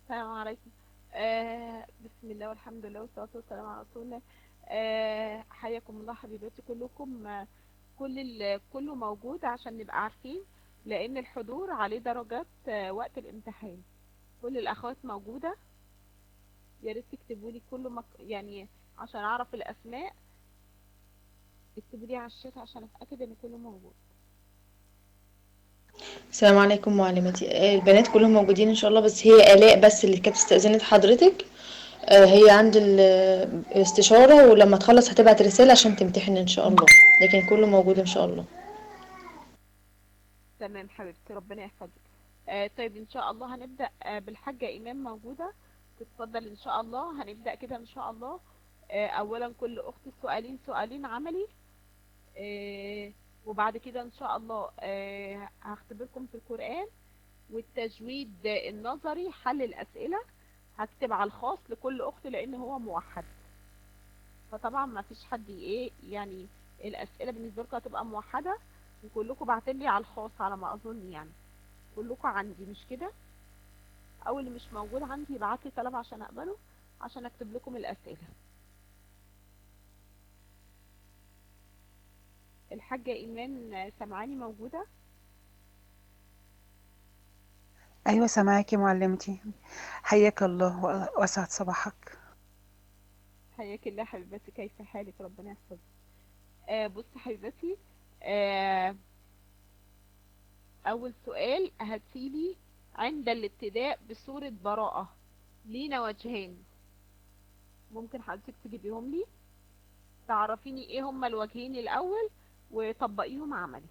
السلام عليكم. بسم الله والحمد لله والصلاة والسلام على رسول الله. حياكم الله حبيباتي كلكم. كله موجود عشان نبقى عارفين، لأن الحضور عليه درجات وقت الامتحان. كل الأخوات موجودة. يا ريت تكتبوا لي يعني عشان أعرف الأسماء. اكتبوا لي على الشات عشان أتأكد إن كله موجود. السلام عليكم معلمتي. البنات كلهم موجودين ان شاء الله، بس هي آلاء بس اللي كانت استأذنت حضرتك. هي عند الاستشارة، ولما تخلص هتبعت رسالة عشان تمتحن ان شاء الله. لكن كله موجود ان شاء الله. تمام حبيبتي، ربنا يحفظك. طيب إن شاء الله هنبدأ بالحاجة إيمان موجودة. تتفضل إن شاء الله، هنبدأ كده إن شاء الله. أولا كل أخت سؤالين سؤالين عملي. وبعد كده إن شاء الله هختبركم في القرآن والتجويد النظري، حل الأسئلة. هكتب على الخاص لكل أخت لأن هو موحد، فطبعا ما فيش حد يعني الأسئلة بالنسبة لكم هتبقى موحدة. وكلكم بعتلي على الخاص على ما أظن، يعني كلكم عندي مش كده؟ أو اللي مش موجود عندي يبعتلي طلب عشان أقبله، عشان أكتب لكم الأسئلة. الحاجة إيمان سمعاني موجودة؟ أيوة سامعاكي معلمتي. حياك الله وأسعد صباحك. حياك الله حبيبتي، كيف حالك؟ ربنا يحفظك. بص حبيبتي. آه أول سؤال هتسيبي: عند الابتداء بسورة براءة لينا وجهين. ممكن حضرتك تجيبيهم لي، تعرفيني ايه هما الوجهين الأول وطبقيهم عملي.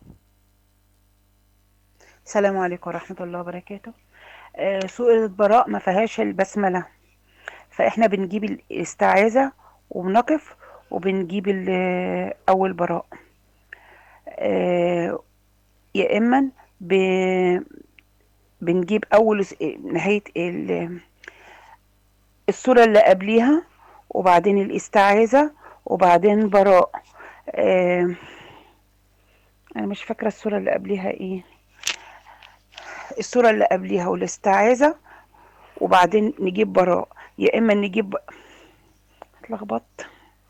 السلام عليكم ورحمة الله وبركاته. سورة براء ما فيهاش البسملة، فإحنا بنجيب الاستعاذة وبنقف وبنجيب أول براء. آه، يا إما بنجيب أول نهاية السورة اللي قبليها، وبعدين الاستعاذة، وبعدين براء. آه، أنا مش فاكرة السورة اللي قبليها إيه. السورة اللي قبليها والاستعاذة، وبعدين نجيب براء. يا إما نجيب، اتلخبطت،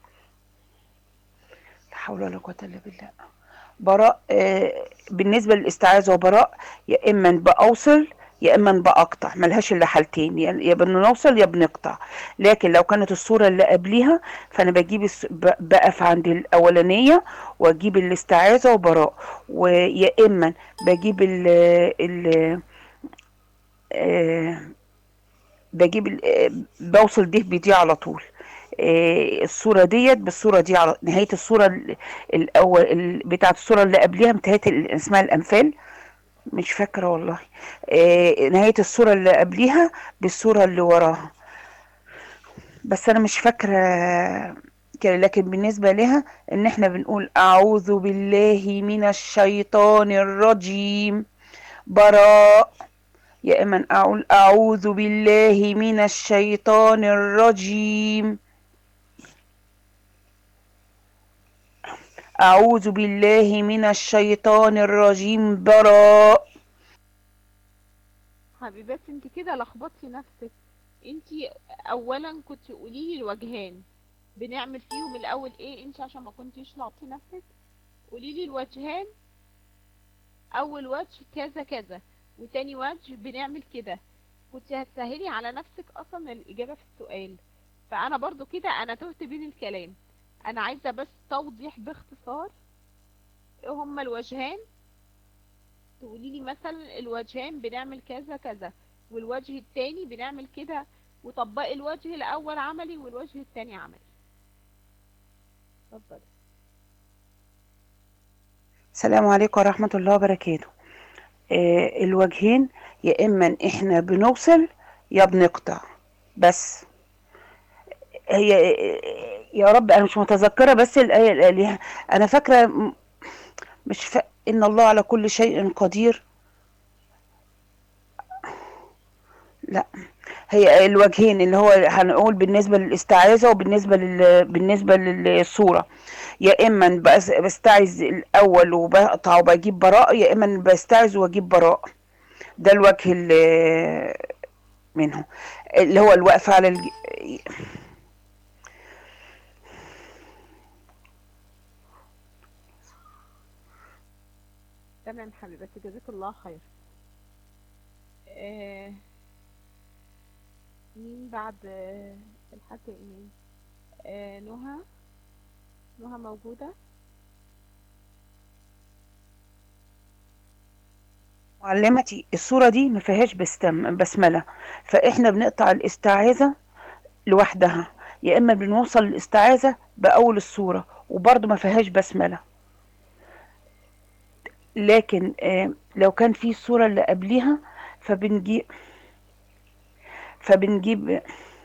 لا حول ولا قوة إلا بالله. براء بالنسبة للاستعاذة وبراء، يا إما بأوصل يا إما بأقطع، ملهاش إلا حالتين، يا بنوصل يا بنقطع. لكن لو كانت الصورة اللي قبليها، فأنا بجيب بقف عند الأولانية وأجيب الاستعاذة وبراء. ويا إما بجيب ال آه، بجيب بوصل ده بدي على طول. الصورة ديت بالصورة دي على نهاية الصورة الأول بتاعت الصورة اللي قبلها، انتهت اسمها الأنفال، مش فاكرة والله. نهاية الصورة اللي قبلها بالصورة اللي وراها، بس أنا مش فاكرة كده. لكن بالنسبة لها إن احنا بنقول أعوذ بالله من الشيطان الرجيم براء. يا إما أقول أعوذ بالله من الشيطان الرجيم، أعوذ بالله من الشيطان الرجيم براء. حبيبتي انت كده لخبطتي نفسك. انت اولا كنت قولي لي الوجهين بنعمل فيهم الاول ايه، انت عشان ما كنتيش لخبطتي نفسك. قولي لي الوجهين. اول وجه كذا كذا، وتاني وجه بنعمل كده. كنت هتسهلي على نفسك اصلا الاجابه في السؤال. فانا برضو كده انا تهت بين الكلام. انا عايزه بس توضيح باختصار ايه هما الوجهين. تقولي لي مثلا الوجهين بنعمل كذا كذا، والوجه التاني بنعمل كده، وطبقي الوجه الاول عملي والوجه التاني عملي. اتفضلي. السلام عليكم ورحمة الله وبركاته. الوجهين، يا إما إحنا بنوصل يا بنقطع. بس هي يا رب أنا مش متذكرة، بس الآية اللي قاليها أنا فاكرة، مش إن الله على كل شيء قدير. لا، هي الوجهين اللي هو هنقول بالنسبة للاستعاذة وبالنسبة بالنسبة للصورة. يا إما بستعذ الأول وبقطع وبجيب براء، يا إما بستعذ وأجيب براء. ده الوجه منه، اللي هو الوقف على تمام حبيبتي، جزاك الله خير. آه مين بعد الحاجة ايمان؟ نهى. نهى موجودة؟ معلمتي الصورة دي ما فيهاش بسملة، فاحنا بنقطع الاستعاذة لوحدها، يا اما بنوصل الاستعاذة باول الصورة وبرضه ما فيهاش بسملة. لكن لو كان في الصورة اللي قبليها فبنجيب فبنجيب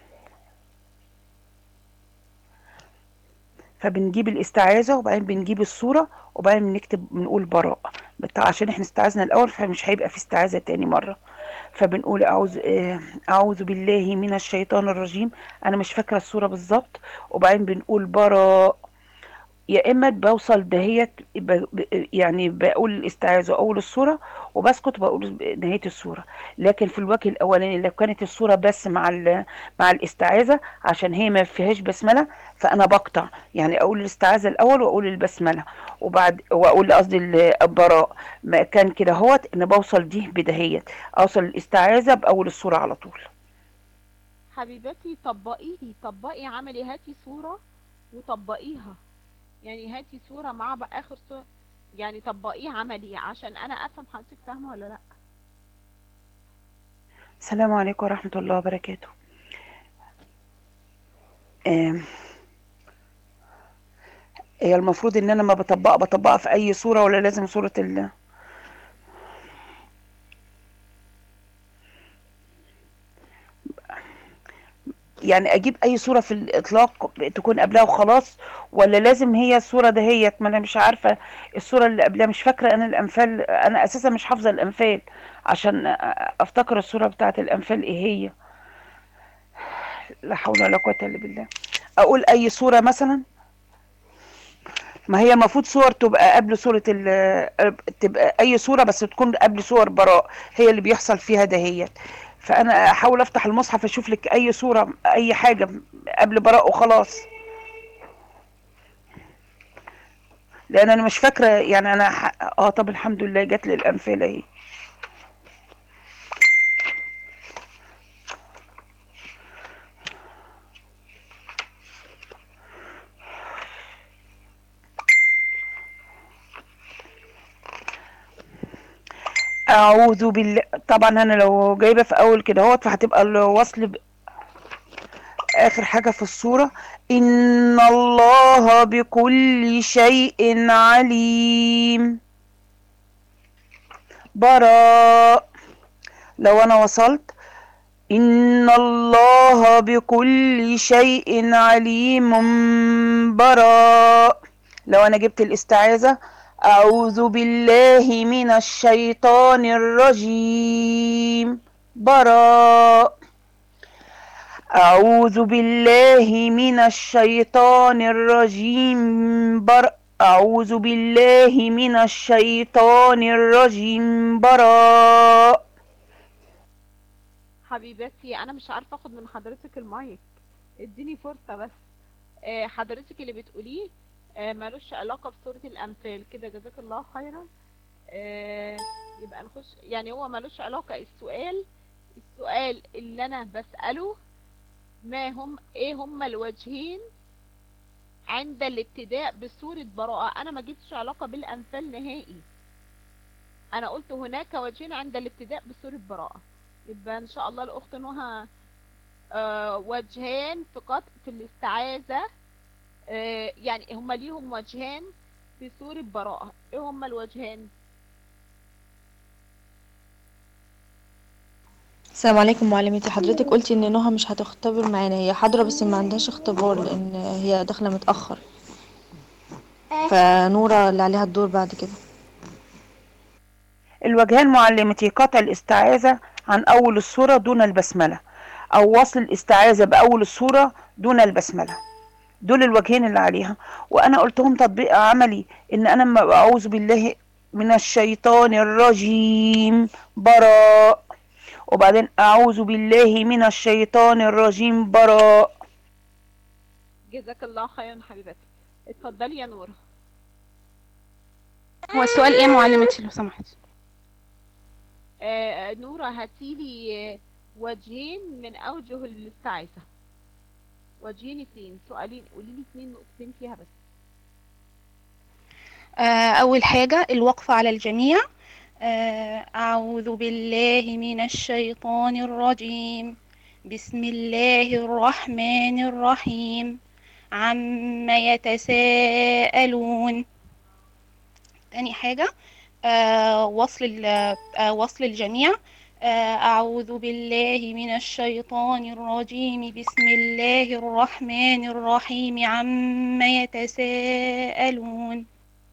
فبنجيب الاستعاذة وبعدين بنجيب الصورة وبعدين بنقول براء، عشان احنا استعاذنا الاول فمش هيبقى في استعاذة تاني مرة. فبنقول اعوذ بالله من الشيطان الرجيم، انا مش فاكرة الصورة بالظبط، وبعدين بنقول براء. يا اما بوصل دهيت يعني بقول الاستعاذة اول الصورة وبسكت بقول نهاية الصورة. لكن في الوجه الاولاني لو كانت الصورة بس مع الاستعاذة عشان هي ما فيهاش بسملة، فانا بقطع، يعني اقول الاستعاذة الاول واقول البسملة وبعد واقول قصدي البراء. ما كان كده هوت ان بوصل دي بدهيت، اوصل الاستعاذة باول الصورة على طول. حبيبتي طبقي عملي، هاتي صورة وطبقيها، يعني هاتي صورة مع آخر صورة، يعني طبقيه عملي عشان أنا أفهم حضرتك فاهمة ولا لأ. السلام عليكم ورحمة الله وبركاته. آم، هي المفروض ان انا ما بطبقها في اي صورة ولا لازم صورة يعني اجيب اي صورة في الاطلاق تكون قبلها وخلاص، ولا لازم هي الصورة دهيت؟ ما انا مش عارفة الصورة اللي قبلها، مش فاكرة انا الامثال، انا اساسا مش حافظة الامثال عشان افتكر الصورة بتاعت الامثال ايه هي. لا حول ولا قوة الا بالله. اقول اي صورة مثلا؟ ما هي المفروض صور تبقى قبل صورة تبقى أي صورة بس تكون قبل صور براء، هي اللي بيحصل فيها دهيت. فأنا أحاول أفتح المصحف أشوف لك أي صورة أي حاجة قبل براء وخلاص، لأن أنا مش فاكرة يعني أنا طب الحمد لله جات لي الأمثلة أهي. أعوذ بالله، طبعا أنا لو جايبة في أول كده اهوت فهتبقى الوصل آخر حاجة في الصورة. إن الله بكل شيء عليم. براء. لو أنا وصلت إن الله بكل شيء عليم براء. لو أنا جبت الاستعاذة أعوذ بالله من الشيطان الرجيم براء. أعوذ بالله من الشيطان الرجيم أعوذ بالله من الشيطان الرجيم براء. حبيبتي أنا مش عارفة أخد من حضرتك المايك، اديني فرصة بس. حضرتك اللي بتقوليه ملوش علاقة بسورة الأمثال كده، جزاك الله خيرا. يبقى نخش، يعني هو ملوش علاقة. السؤال اللي أنا بسأله ايه هم الوجهين عند الابتداء بسورة براءة؟ انا ما جبتش علاقة بالامثال نهائي، انا قلت هناك وجهين عند الابتداء بسورة براءة. يبقى ان شاء الله الاخت نهى وجهان في الاستعاذة، يعني هم ليهم وجهان في سورة براءة، ايه هم الوجهان؟ السلام عليكم معلمتي، حضرتك قلتي ان نهى مش هتختبر معانا، هي حاضرة بس ما عندهاش اختبار لان هي داخلة متأخر، فنورة اللي عليها الدور بعد كده. الوجهان معلمتي قطع الاستعاذة عن أول السورة دون البسملة، أو وصل الاستعاذة بأول السورة دون البسملة، دول الوجهين اللي عليها. وأنا قلتهم تطبيق عملي، إن أنا ما أعوذ بالله من الشيطان الرجيم براء، وبعدين اعوذ بالله من الشيطان الرجيم براء. جزاك الله خيرا حبيبتي. اتفضلي يا نورة. هو السؤال ايه يا معلمتي لو سمحت؟ نورة هاتيلي وجهين من أوجه الاستعاذة. وجهين اتنين، سؤالين، قوليلي اتنين نقطتين فيها بس. أول حاجة الوقف على الجميع. أعوذ بالله من الشيطان الرجيم، بسم الله الرحمن الرحيم، عما يتساءلون. تاني حاجة وصل الجميع. أعوذ بالله من الشيطان الرجيم، بسم الله الرحمن الرحيم، عما يتساءلون.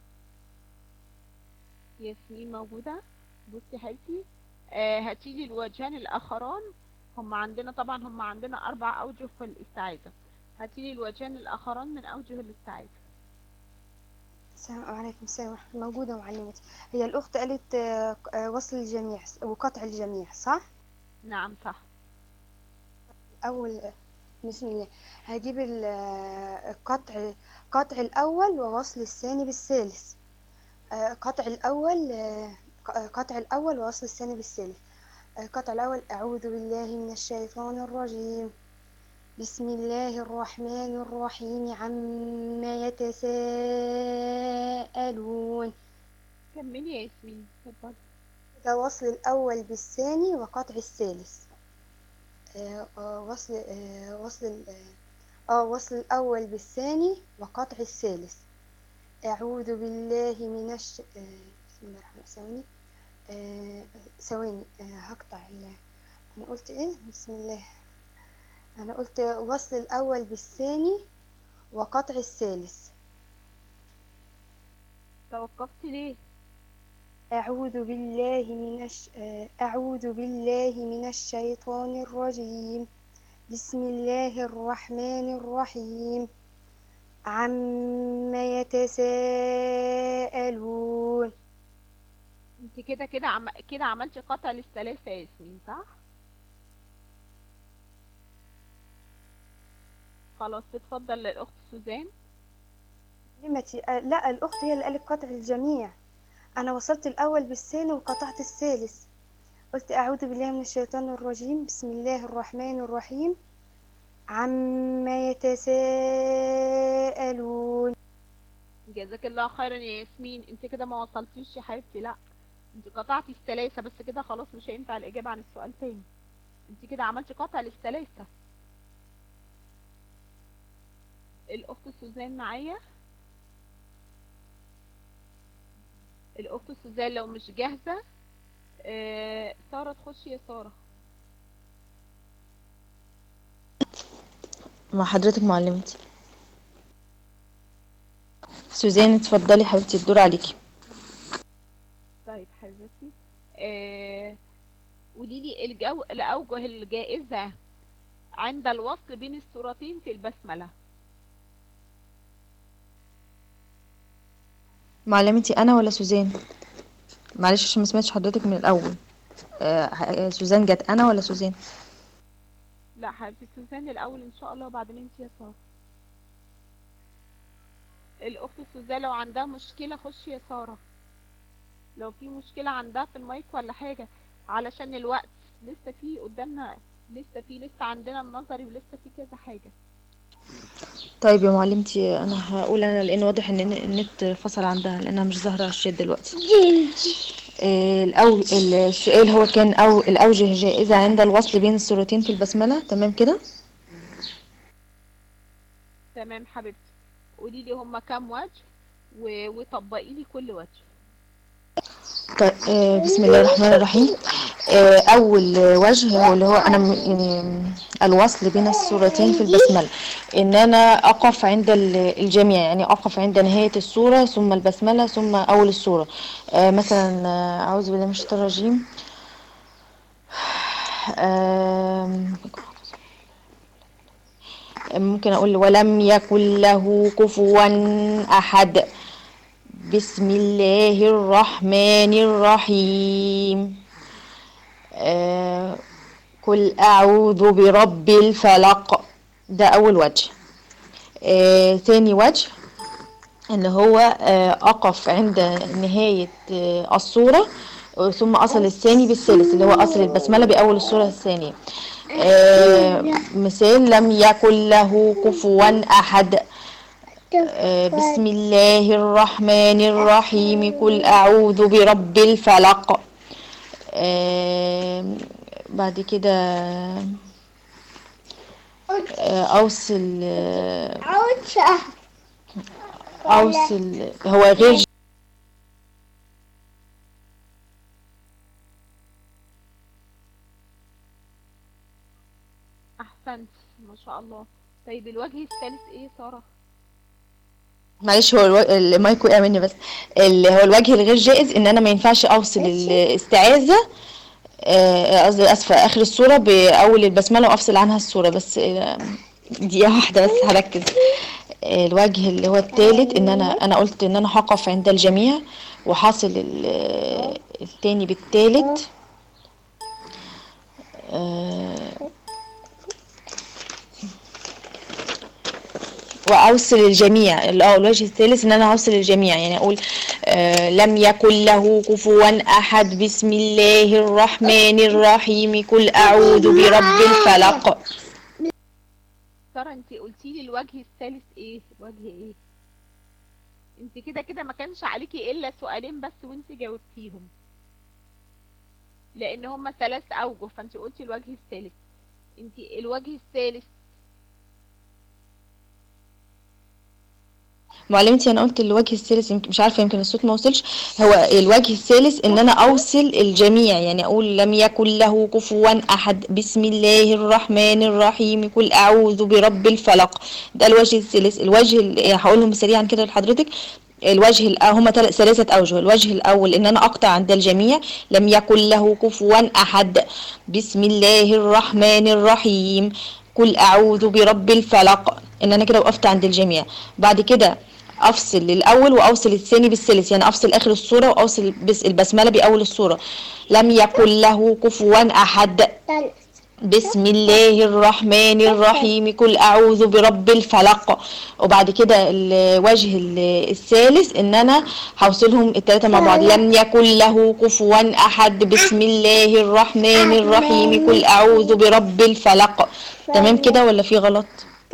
ياسمين موجودة؟ بصي حبيبتي، هاتيلي الوجهان الآخران. هم عندنا 4 أوجه في الاستعاذة. هاتيلي الوجهان الآخران من أوجه الاستعاذة. السلام عليكم. السلام ورحمة الله. موجودة معلمتي. هي الأخت قالت وصل الجميع وقطع الجميع، صح؟ نعم صح. أول بسم الله هجيب قطع الأول ووصل الثاني بالثالث. قطع الأول ووصل الثاني بالثالث. قطع الأول: أعوذ بالله من الشيطان الرجيم، بسم الله الرحمن الرحيم، عما يتساءلون. كملي يا ياسمين، اتفضلي. ده وصل الأول بالثاني وقطع الثالث. وصل الأول بالثاني وقطع الثالث. أعوذ بالله من بسم الله الرحمن الرحيم. ثواني. هقطع أنا قلت إيه؟ بسم الله. أنا قلت وصل الأول بالثاني وقطع الثالث. توقفتي ليه؟ أعوذ بالله من الشيطان الرجيم، بسم الله الرحمن الرحيم، عما يتساءلون. انت كده عملتي قطع للثلاثة يا ياسمين، صح؟ خلاص تتفضل للأخت سوزان. لا، الأخت هي اللي قالت قطع الجميع. أنا وصلت الأول بالثاني وقطعت الثالث. قلت أعوذ بالله من الشيطان الرجيم، بسم الله الرحمن الرحيم، عما يتساءلون. جزاك الله خيرا يا ياسمين. انت كده ما وصلتيش يا حبيبتي، لا انت قطعتي الثلاثة بس، كده خلاص مش هينفع الإجابة عن السؤال تاني. انت كده عملتي قطع للثلاثة. الأخت سوزان معايا؟ الأخت سوزان لو مش جاهزة، سارة تخشي يا سارة. مع حضرتك معلمتي. سوزان اتفضلي حبيبتي، الدور عليكي. طيب حبيبتي، قوليلي الأوجه الجائزة عند الوصل بين السورتين في البسملة. معلمتي انا ولا سوزان؟ معلش عشان ما سمعتش حضرتك من الاول. سوزان جت انا ولا سوزان؟ لا حبيبتي، سوزان الأول إن شاء الله وبعدين انت يا سارة. الأخت سوزان لو عندها مشكلة خشي يا سارة، لو في مشكلة عندها في المايك ولا حاجة، علشان الوقت لسه في قدامنا، لسه عندنا النظري ولسه في كذا حاجة. طيب يا معلمتي انا هقول انا، لان واضح ان النت فصل عندها لانها مش ظاهره على الشات دلوقتي. السؤال هو كان الاوجه جائزه عند الوصل بين السورتين في البسمله، تمام كده؟ تمام حبيبتي، قولي لي هما كام وجه وطبقي لي كل وجه. طيب بسم الله الرحمن الرحيم. اول وجه هو اللي هو انا يعني الوصل بين السورتين في البسمله، ان انا اقف عند الجميع، يعني اقف عند نهايه السوره ثم البسمله ثم اول السوره. مثلا اعوذ بالله من الشيطان الرجيم. ممكن اقول ولم يكن له كفوا احد. بسم الله الرحمن الرحيم. آه قل أعوذ برب الفلق، ده أول وجه. تاني وجه ان هو اقف عند نهاية الصورة، ثم اصل الثاني بالثالث اللي هو اصل البسملة باول الصورة الثانية. مثال: لم يكن له كفوا احد. بسم الله الرحمن الرحيم قل اعوذ برب الفلق. بعد كده اوصل هو غير احسنت ما شاء الله. طيب الوجه الثالث ايه سارة؟ معلش، هو المايك وقع مني بس. هو الوجه الغير جائز ان انا ما ينفعش اوصل الاستعاذة، قصدي اسفة، اخر الصورة باول البسملة وافصل عنها الصورة بس. دقيقة واحدة بس هركز. الوجه اللي هو الثالث ان انا قلت ان انا هقف عند الجميع وحاصل التاني بالثالث. واوصل الجميع. الوجه الثالث ان انا اوصل الجميع، يعني اقول لم يكن له كفوا احد، بسم الله الرحمن الرحيم قل اعوذ برب الفلق. سارة انت قلتي لي الوجه الثالث ايه؟ وجه ايه؟ انت كده كده ما كانش عليكي الا سؤالين بس وانت جاوبتيهم، لان هما 3 اوجه، فانت قلتي الوجه الثالث. انت الوجه الثالث معلمتي انا قلت الوجه الثالث، مش عارفه يمكن الصوت ما وصلش. هو الوجه الثالث ان انا اوصل الجميع، يعني اقول لم يكن له كفوا احد، بسم الله الرحمن الرحيم قل اعوذ برب الفلق. ده الوجه الثالث. الوجه هقولهم سريعا كده لحضرتك. الوجه هما 3 اوجه. الوجه الاول ان انا اقطع عند الجميع، لم يكن له كفوا احد، بسم الله الرحمن الرحيم قل اعوذ برب الفلق، ان انا كده وقفت عند الجميع. بعد كده افصل الاول واوصل الثاني بالثالث، يعني افصل اخر الصوره واوصل البسمله باول الصوره. لم يكن له كفوا احد، بسم الله الرحمن الرحيم قل اعوذ برب الفلق. وبعد كده الوجه الثالث ان انا هوصلهم ال3 مع بعض، لم يكن له كفوا احد، بسم الله الرحمن الرحيم قل اعوذ برب الفلق. تمام كده ولا في غلط؟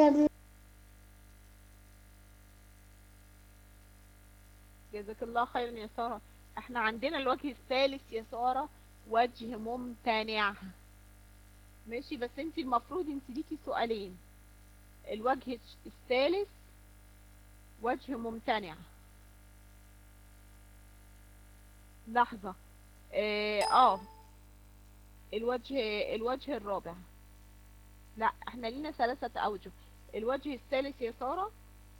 جزاك الله خيرا يا سارة. احنا عندنا الوجه الثالث يا سارة وجه ممتنع، ماشي؟ بس انت المفروض انت ليكي سؤالين. الوجه الثالث وجه ممتنع. لحظة. الوجه الرابع، لا احنا لينا 3 اوجه. الوجه الثالث يا سارة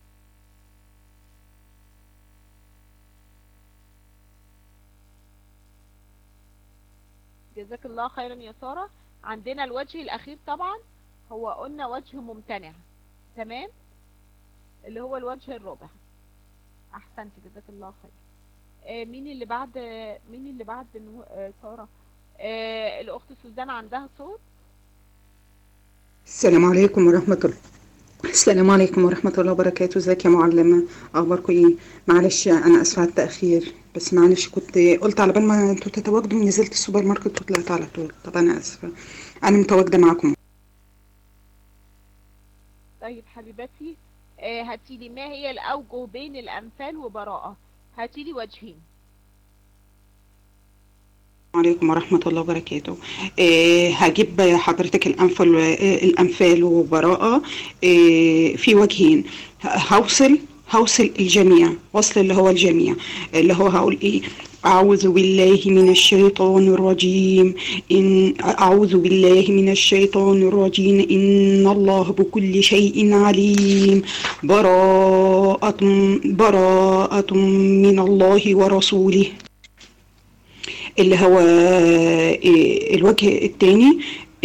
جزاك الله خيرا يا سارة. عندنا الوجه الأخير طبعا هو قلنا وجه ممتنع، تمام؟ اللي هو الوجه الرابع. أحسنت جزاك الله خير. مين اللي بعد سارة؟ الأخت سوزان عندها صوت. السلام عليكم ورحمة الله. السلام عليكم ورحمة الله وبركاته. ازيك يا معلمة؟ اخباركم ايه؟ معلش انا اسفة على التأخير، بس معلش كنت قلت على بال ما انتوا تتواجدوا نزلت السوبر ماركت وطلعت على طول. طب انا اسفة، انا متواجدة معكم. طيب حبيبتي، هاتيلي ما هي الأوجه بين الأمثال وبراءة. هاتيلي وجهين. عليكم ورحمة الله وبركاته. هجيب حضرتك الأنفال وبراءة. في وجهين. هوصل الجميع، وصل اللي هو الجميع، اللي هو هقول ايه؟ أعوذ بالله من الشيطان الرجيم أعوذ بالله من الشيطان الرجيم إن الله بكل شيء عليم. براءة من الله ورسوله. اللي هو الوجه الثاني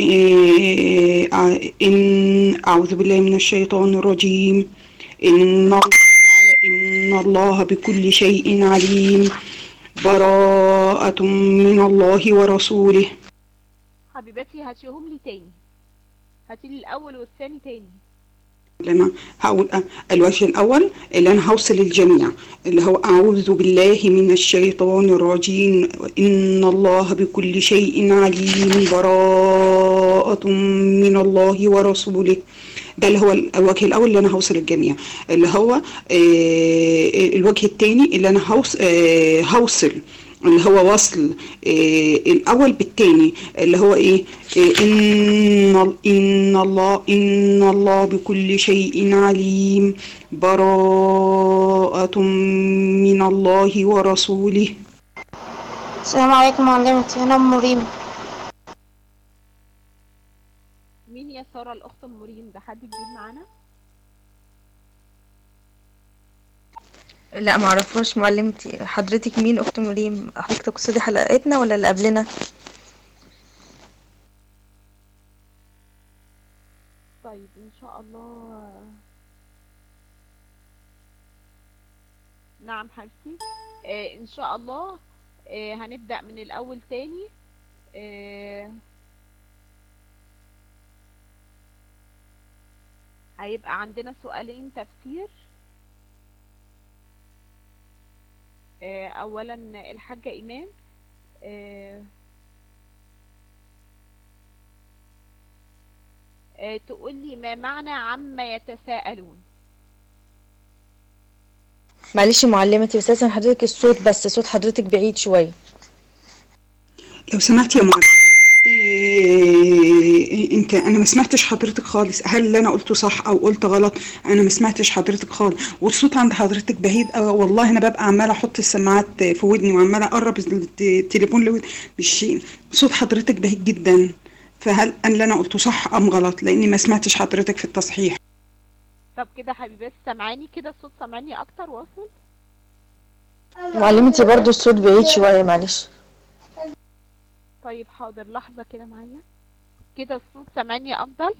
إن أعوذ بالله من الشيطان الرجيم إن الله بكل شيء عليم. براءة من الله ورسوله. حبيبتي هاتيهم لي تاني، هاتي لي الاول والثاني تاني. اللي انا هقول الوجه الاول اللي انا هوصل الجميع، اللي هو اعوذ بالله من الشيطان الرجيم ان الله بكل شيء عليم براءة من الله ورسوله. ده اللي هو الوجه الاول اللي انا هوصل الجميع، اللي هو الوجه الثاني اللي انا هوصل اللي هو وصل الاول بالتاني، اللي هو ايه؟ ان الله بكل شيء عليم براءة من الله ورسوله. السلام عليكم معلمتي، أنا أم ريم. مين يا سارة الاخت ام مريم؟ ده حد جديد معانا؟ لا معرفوش معلمتي. حضرتك مين اخت مريم؟ حضرتك تقصدي حلقتنا ولا اللي قبلنا؟ طيب ان شاء الله. نعم حبيبتي. ان شاء الله هنبدأ من الاول تاني. هيبقى عندنا سؤالين تفسير. اولا الحاجة ايمان تقول لي ما معنى عما يتساءلون. معلش معلمتي، بس لازم حضرتك الصوت، بس صوت حضرتك بعيد شوية. لو سمحت يا معلم، انا ما سمعتش حضرتك خالص. هل اللي انا قلته صح او قلت غلط؟ انا ما سمعتش حضرتك خالص، والصوت عند حضرتك بعيد والله. انا ببقى عماله احط السماعات في ودني وعماله اقرب التليفون لودني، مش صوت حضرتك بعيد جدا. فهل اللي انا قلته صح ام غلط؟ لاني ما سمعتش حضرتك في التصحيح. طب كده حبيبتي سامعاني كده؟ الصوت سامعاني اكتر واصل؟ معلمتي برضو الصوت بعيد شوية، معلش. طيب حاضر، لحظة كده معايا. كده الصوت سامعني افضل؟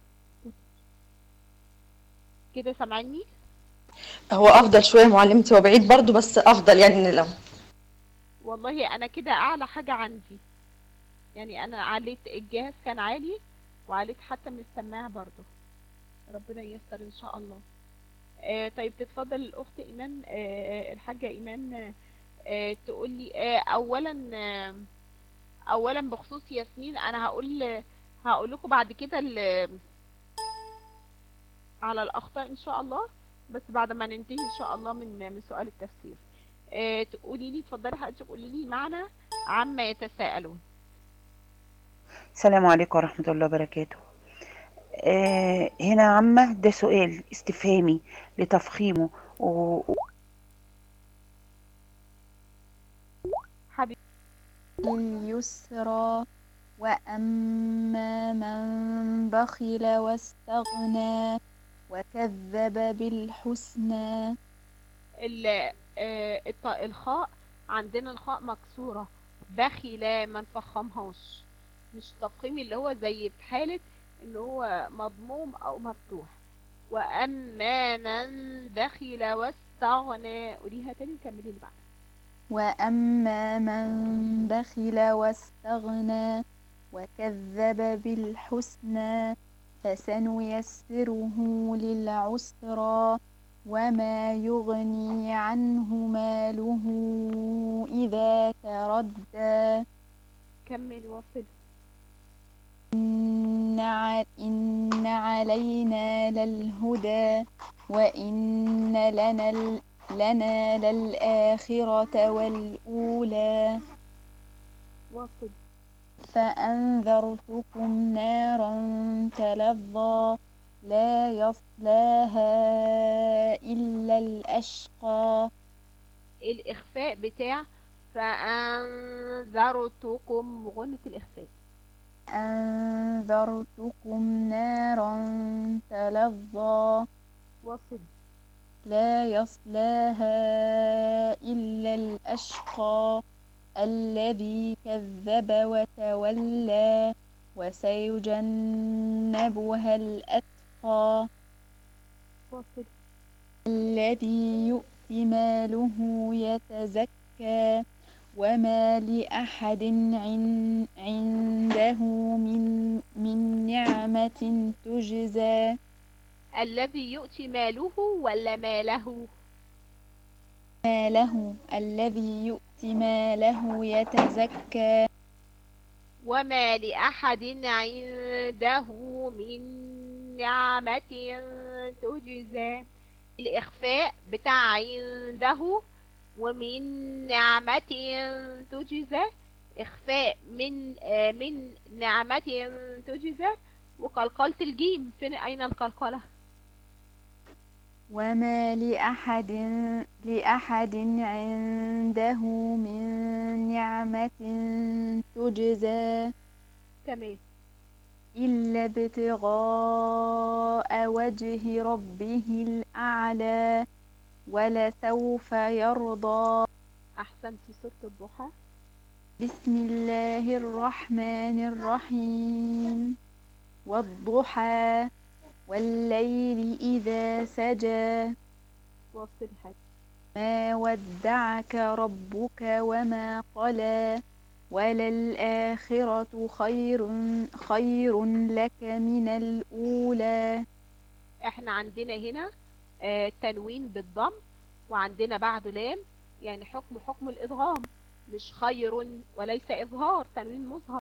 كده سامعني؟ هو افضل شوية معلمتي، هو بعيد برضو بس افضل يعني لو. والله انا كده اعلى حاجة عندي، يعني انا عليت الجهاز كان عالي وعليت حتى من السماعة برضو. ربنا ييسر ان شاء الله. طيب تتفضل الاخت ايمان، الحاجة ايمان تقول لي اولا بخصوص ياسمين. انا هقول لكم بعد كده على الاخطاء ان شاء الله، بس بعد ما ننتهي ان شاء الله من سؤال التفسير. تقولي لي، اتفضلي حضرتك قولي لي معنى عما يتساءلون. السلام عليكم ورحمة الله وبركاته. هنا عامة ده سؤال استفهامي لتفخيمه حبيبي اليسرى، وأما من بخل واستغنى وكذب بالحسنى. الخاء عندنا الخاء مكسورة، بخيلة ما نفخمهاش، مش تفخيم اللي هو زي في حالة اللي هو مضموم او مفتوح. واما من بخل واستغنى، قوليها تاني كملي اللي بعدها. وأما من بخل واستغنى وكذب بالحسنى فسنيسره للعسرى، وما يغني عنه ماله إذا تردى. كمل وصل. إن علينا للهدى، وإن لنا للآخرة والأولى. وصل. فأنذرتكم نارا تلظى لا يصلاها إلا الأشقى. الإخفاء بتاع فأنذرتكم، غنة الإخفاء. أنذرتكم نارا تلظى وصل. لا يصلاها إلا الأشقى الذي كذب وتولى وسيجنبها الأتقى وصل. الذي يؤتي ماله يتزكى وما لأحد عنده من نعمة تجزى. الذي يؤتي ماله ولا ماله؟ ماله. الذي يؤتي ماله يتزكى. وما لأحد عنده من نعمة تجزى. الإخفاء بتاع عنده ومن نعمة تجزى، إخفاء من نعمة تجزى. وقلقلة الجيم فين؟ أين القلقلة؟ وما لأحد عنده من نعمة تجزى تمام. إلا ابتغاء وجه ربه الأعلى ولسوف يرضى. أحسنتي. سورة الضحى. بسم الله الرحمن الرحيم والضحى والليل إذا سجى وصل حاجة. ما ودعك ربك وما قلى وللآخرة خير لك من الأولى. احنا عندنا هنا تنوين بالضم، وعندنا بعده لام، يعني حكم الإدغام، مش خير وليس إظهار، تنوين مظهر.